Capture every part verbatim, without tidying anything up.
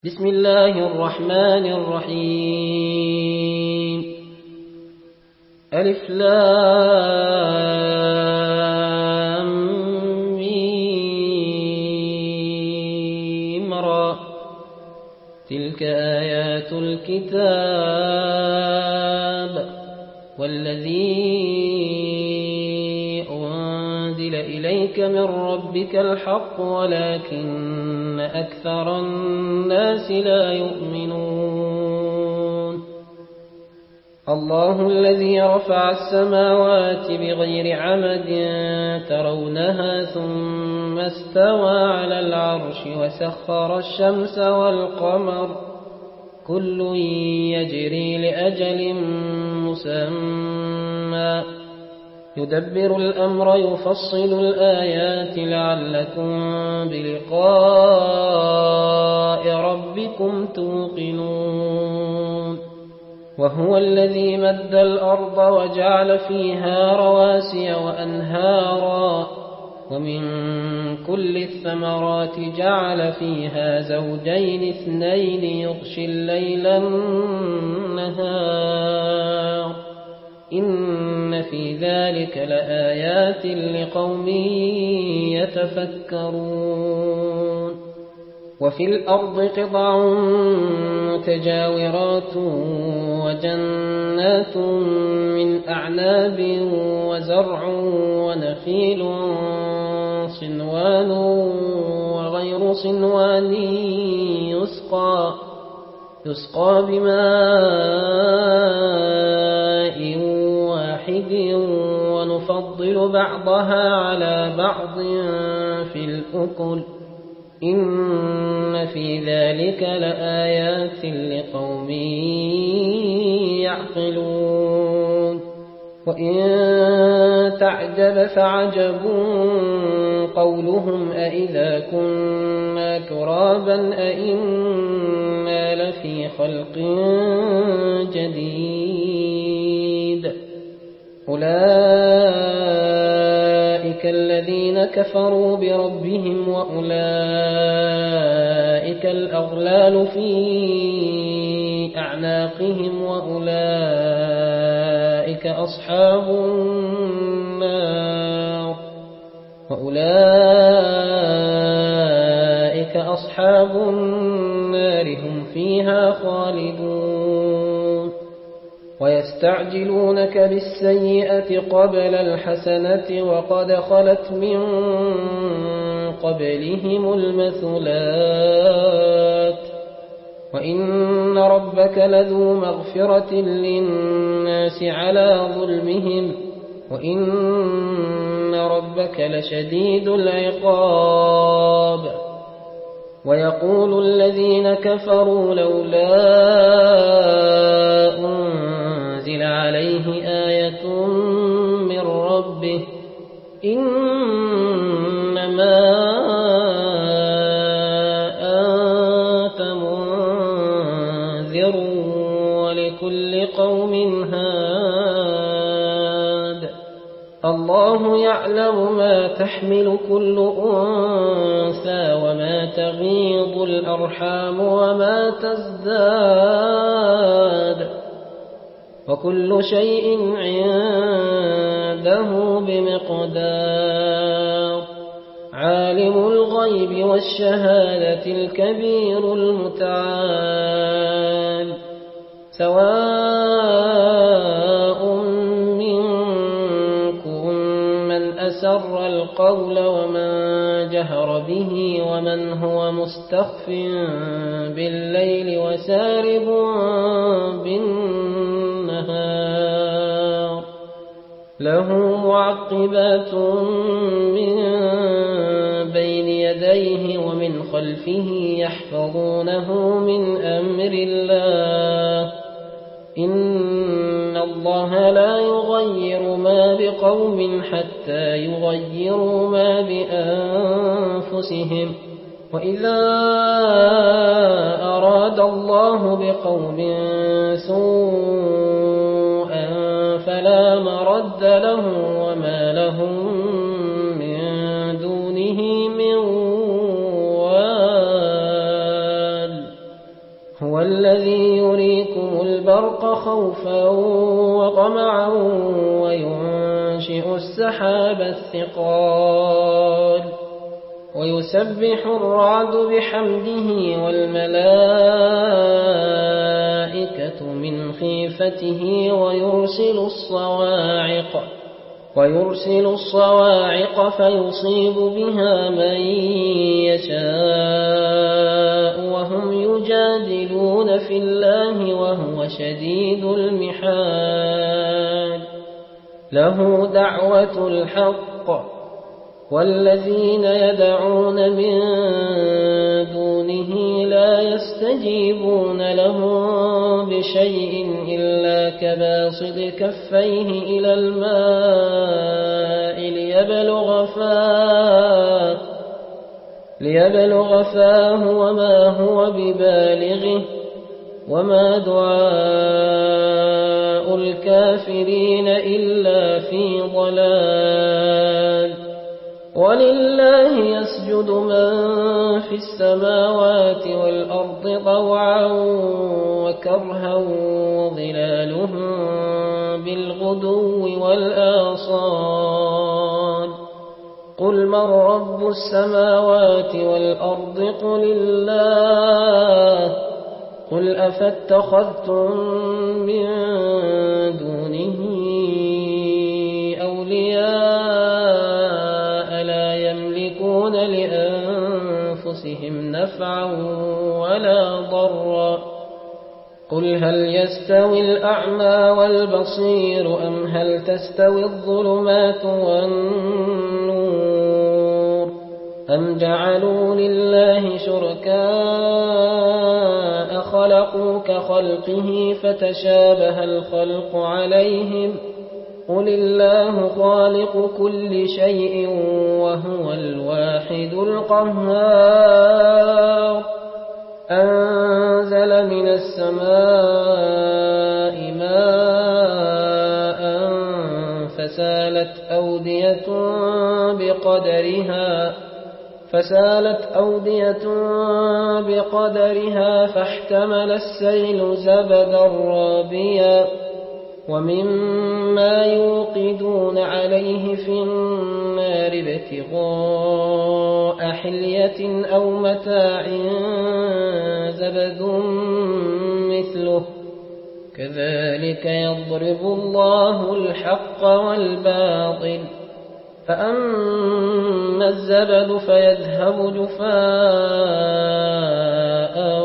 بسم الله الرحمن الرحيم ألف لام ميم را تلك آيات الكتاب والذي أنزل إليك من ربك الحق ولكن أكثر الناس لا يؤمنون الله الذي رفع السماوات بغير عمد ترونها ثم استوى على العرش وسخر الشمس والقمر كل يجري لأجل مسمى يدبر الأمر يفصل الآيات لعلكم بلقاء ربكم توقنون وهو الذي مد الأرض وجعل فيها رواسي وأنهارا ومن كل الثمرات جعل فيها زوجين اثنين يغشي الليل النهار إن في ذلك لآيات لقوم يتفكرون وفي الأرض قطع متجاورات وجنات من أعناب وزرع ونخيل صنوان وغير صنوان يسقى يسقى بماء واحد ونفضل بعضها على بعض في الأكل إن في ذلك لآيات لقوم يعقلون وإن تعجب فعجب قولهم أإذا كنا ترابا أإنا لفي خلق جديد أولئك الذين كفروا بربهم وأولئك الأغلال في أعناقهم وأولئك أصحاب النار وأولئك أصحاب النار هم فيها خالدون ويستعجلونك بالسيئة قبل الحسنة وقد خلت من قبلهم المثلات وإن ربك لذو مغفرة للناس على ظلمهم وإن ربك لشديد العقاب ويقول الذين كفروا لولا أنزل عليه آية من ربه إنما أنت منذر ولكل قوم هاد الله يعلم ما تحمل كل أنثى وما تغيض الأرحام وما تزداد وكل شيء عنده بمقدار عالم الغيب والشهادة الكبير المتعال سواء منكم من أسر القول ومن جهر به ومن هو مستخف بالليل وسارب بالنهار له معقبات من بين يديه ومن خلفه يحفظونه من أمر الله إن الله لا يغير ما بقوم حتى يغيروا ما بأنفسهم وإذا أراد الله بقوم سوءا فلا مرد له وما لهم من دونه من هو الذي يريكم البرق خوفا وطمعا وينشئ السحاب الثقال ويسبح الرعد بحمده والملائكة من خيفته ويرسل الصواعق ويرسل الصواعق فيصيب بها من يشاء وهم يجادلون في الله وهو شديد المحال له دعوة الحق والذين يدعون من دونه لا يستجيبون لهم بشيء إلا كباسط كفيه إلى الماء ليبلغ فاه ليبلغ فاه وما هو ببالغه وما دعاء الكافرين إلا في ضلال ولله يسجد من في السماوات والأرض طوعا وكرها وظلالهم بالغدو والآصال قل من رب السماوات والأرض قل الله قل أفاتخذتم من دونه أولياء لا يملكون لأنفسهم نفعا ولا ضرا قل هل يستوي الأعمى والبصير أم هل تستوي الظلمات والنور أم جعلوا لله شركاء خلقوا كخلقه فتشابه الخلق عليهم قل الله خالق كل شيء وهو الواحد القهار أنزل من السماء ماء فسالت أودية بقدرها فسالت أودية بقدرها فاحتمل السيل زبدا رابيا ومما يوقدون عليه في النار ابتغاء حلية أو متاع زبد مثله كذلك يضرب الله الحق والباطل فأما الزبد فيذهب جفاء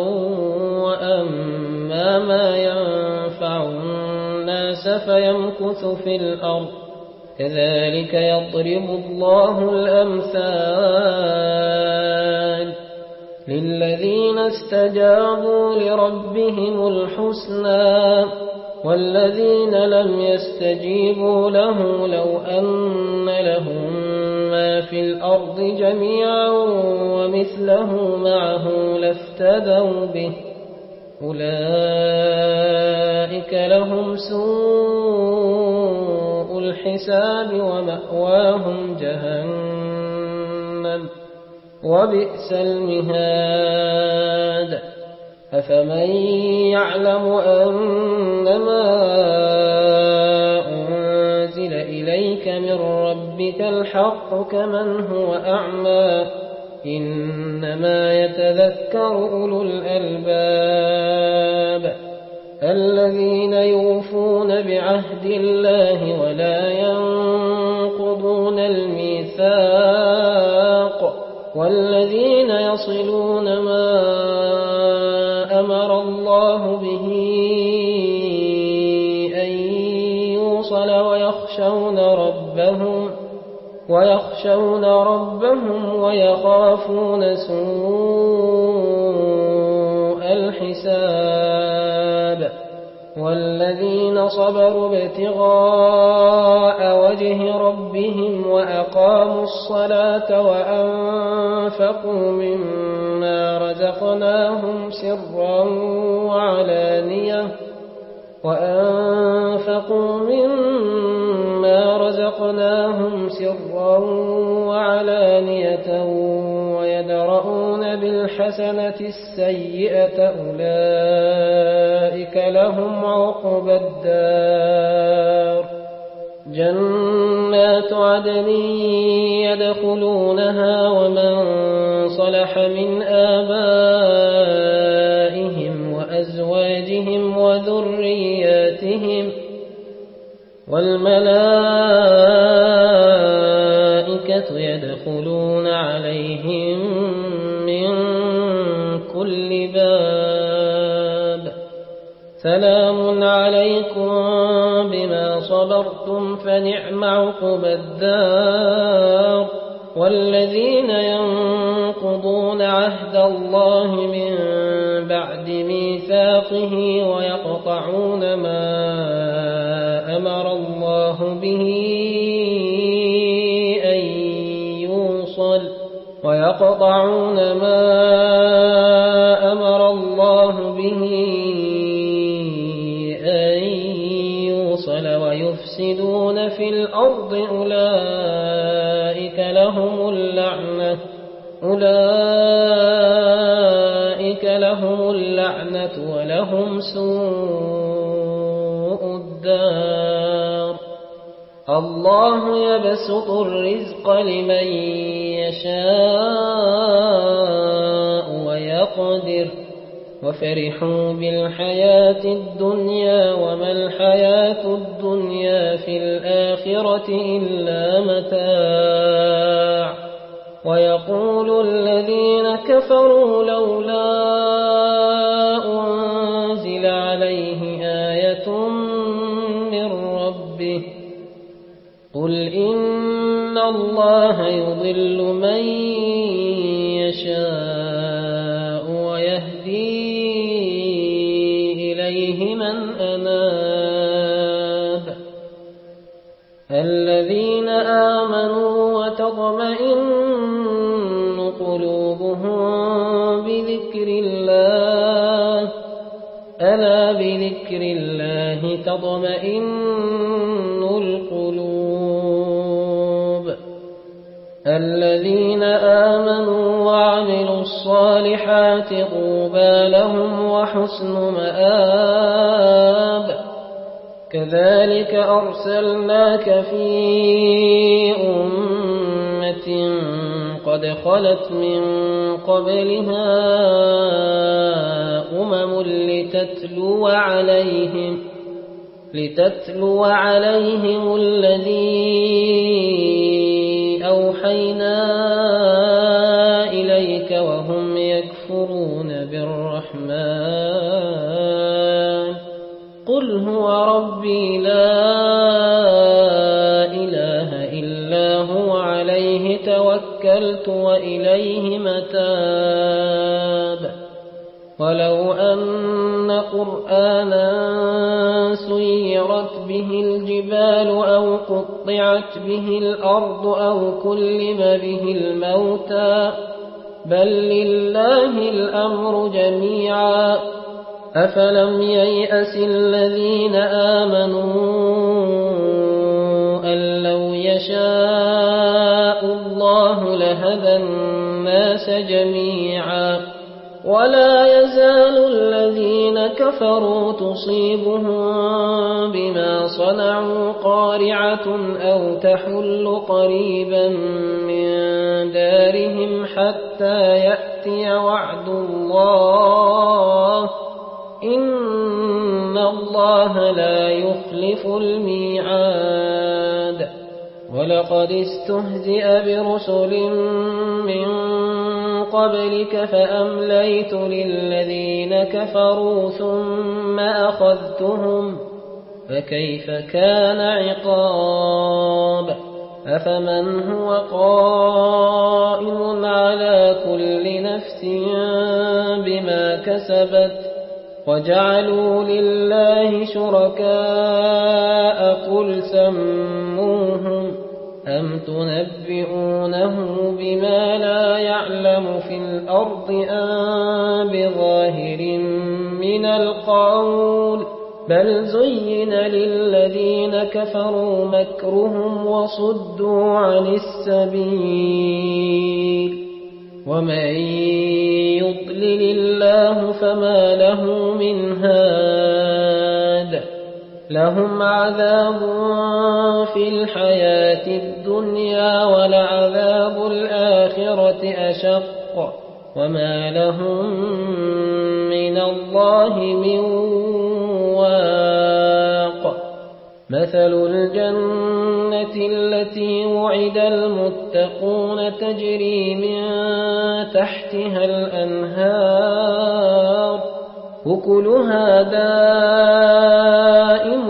وأما ما ينفع الناس فيمكث في الأرض كذلك يضرب الله الأمثال للذين استجابوا لربهم الحسنى والذين لم يستجيبوا له لو أن لهم ما في الأرض جميعا ومثله معه لافتدوا به أولئك لهم سوء الحساب ومأواهم جهنم وبئس المهاد أفمن يعلم أنما أنزل إليك من ربك الحق كمن هو أعمى إنما يتذكر أولو الألباب الذين يوفون بعهد الله ولا ينقضون الميثاق والذين يصلون ما أمر الله به أن يوصل ويخشون ربهم ويخشون ربهم ويخافون سوء الحساب والذين صبروا ابتغاء وجه ربهم وأقاموا الصلاة وأنفقوا مما رزقناهم سرا وعلانية وأنفقوا مما رزقناهم سرا وعلانية ويدرؤون بالحسنة السيئة أولئك لهم عقبى الدار جنات عدن يدخلونها ومن صلح من آبائهم وأزواجهم وذرياتهم والملائكة يدخلون عليهم من كل باب سلام عليكم بما صبرتم فنعم عقبى الدار والذين ينقضون عهد الله من بعد ميثاقه ويقطعون ما أمر الله به أن يوصل ويقطعون ما أمر الله به أن يوصل ويفسدون في الأرض أولئك لهم اللعنة أولئك لهم اللعنة ولهم سوء الدار الله يبسط الرزق لمن يشاء ويقدر وفرحوا بالحياة الدنيا وما الحياة الدنيا في الآخرة إلا متاع ويقول الذين كفروا لولا أنزل عليه آية من ربه قل إن الله يضل من يشاء ويهدي إليه من أناب الذين آمنوا وتطمئن قلوبهم بذكر الله ألا بذكر الله تطمئن القلوب الذين آمنوا وعملوا الصالحات طوبى لهم وحسن مآب كذلك أرسلناك في أمة قد خلت من قبلها أمم لتتلو عليهم لتتلو عليهم الذي أوحينا إليك وهم يكفرون بالرحمن قل هو ربي لا إله إلا هو عليه توكلت وإليه متاب ولو أن قرآنا سيرت به الجبال أو قطعت به الأرض أو كلم به الموتى بل لله الأمر جميعا أفلم ييأس الذين آمنوا أن لو يشاء الله لهدى الناس جميعا ولا يزال الذين كفروا تصيبهم بما صنعوا قارعة أو تحل قريبا من دارهم حتى يأتي وعد الله إن الله لا يخلف الميعاد ولقد استهزئ برسل من قبلك فأمليت للذين كفروا ثم أخذتهم فكيف كان عقاب أفمن هو قائم على كل نفس بما كسبت وجعلوا لله شركاء قل سموهم أم تنبئونه بما لا يعلم في الأرض أم بظاهر من القول بل زين للذين كفروا مكرهم وصدوا عن السبيل ومن يضلل الله فما له من هاد لهم عذاب في الحياة الدنيا ولعذاب الآخرة أشق وما لهم من الله من واق مثل الجنة التي وعد المتقون تجري من تحتها الأنهار أكلها دائم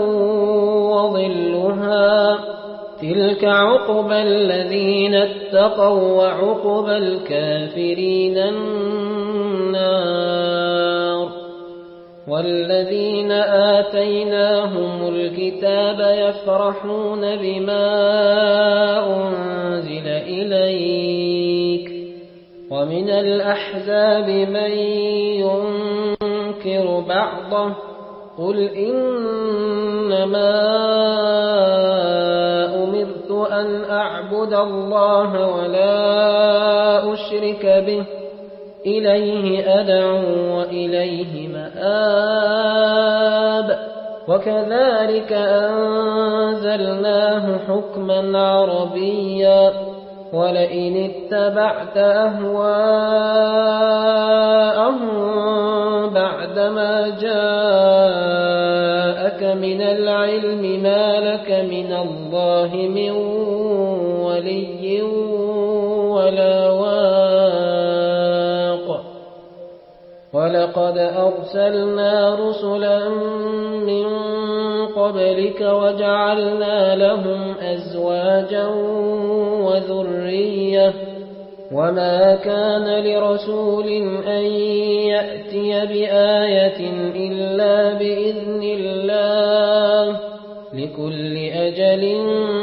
وظلها تلك عقبى الذين اتقوا وعقبى الكافرين النار والذين آتيناهم الكتاب يفرحون بما أنزل إليك ومن الأحزاب من ينكر بعضه قل إنما أمرت أن أعبد الله ولا أشرك به إليه أدعو وإليه مآب وكذلك أنزلناه حكما عربيا ولئن اتبعت أهواءهم بعدما جاءك من العلم ما لك من الله من ولي ولا واق ولقد أرسلنا رسلا من قبلك وجعلنا لهم أزواجا وذرية وما كان لرسول أن يأتي بآية إلا بإذن الله لكل أجل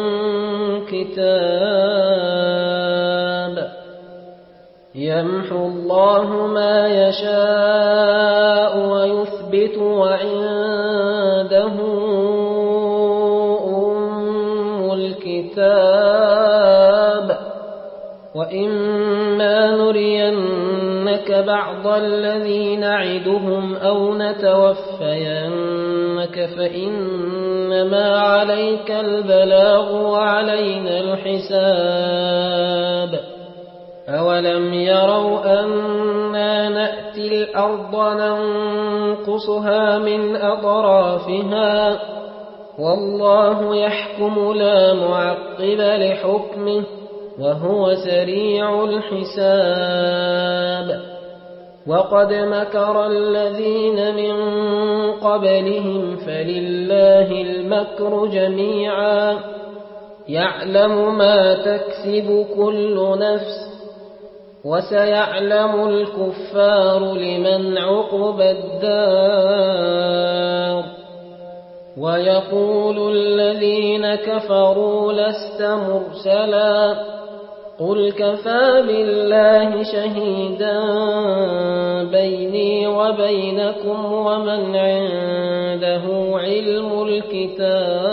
كتاب يمحو الله ما يشاء ويثبت وعنده أم الكتاب وإما نرينك بعض الذي نعدهم أو نتوفينك فإنما عليك البلاغ وعلينا الحساب أولم يروا أنا نأتي الأرض ننقصها من أطرافها والله يحكم لا معقب لحكمه وهو سريع الحساب وقد مكر الذين من قبلهم فلله المكر جميعا يعلم ما تكسب كل نفس وسيعلم الكفار لمن عقبى الدار ويقول الذين كفروا لست مرسلا قل كفى بالله شهيدا بيني وبينكم ومن عنده علم الكتاب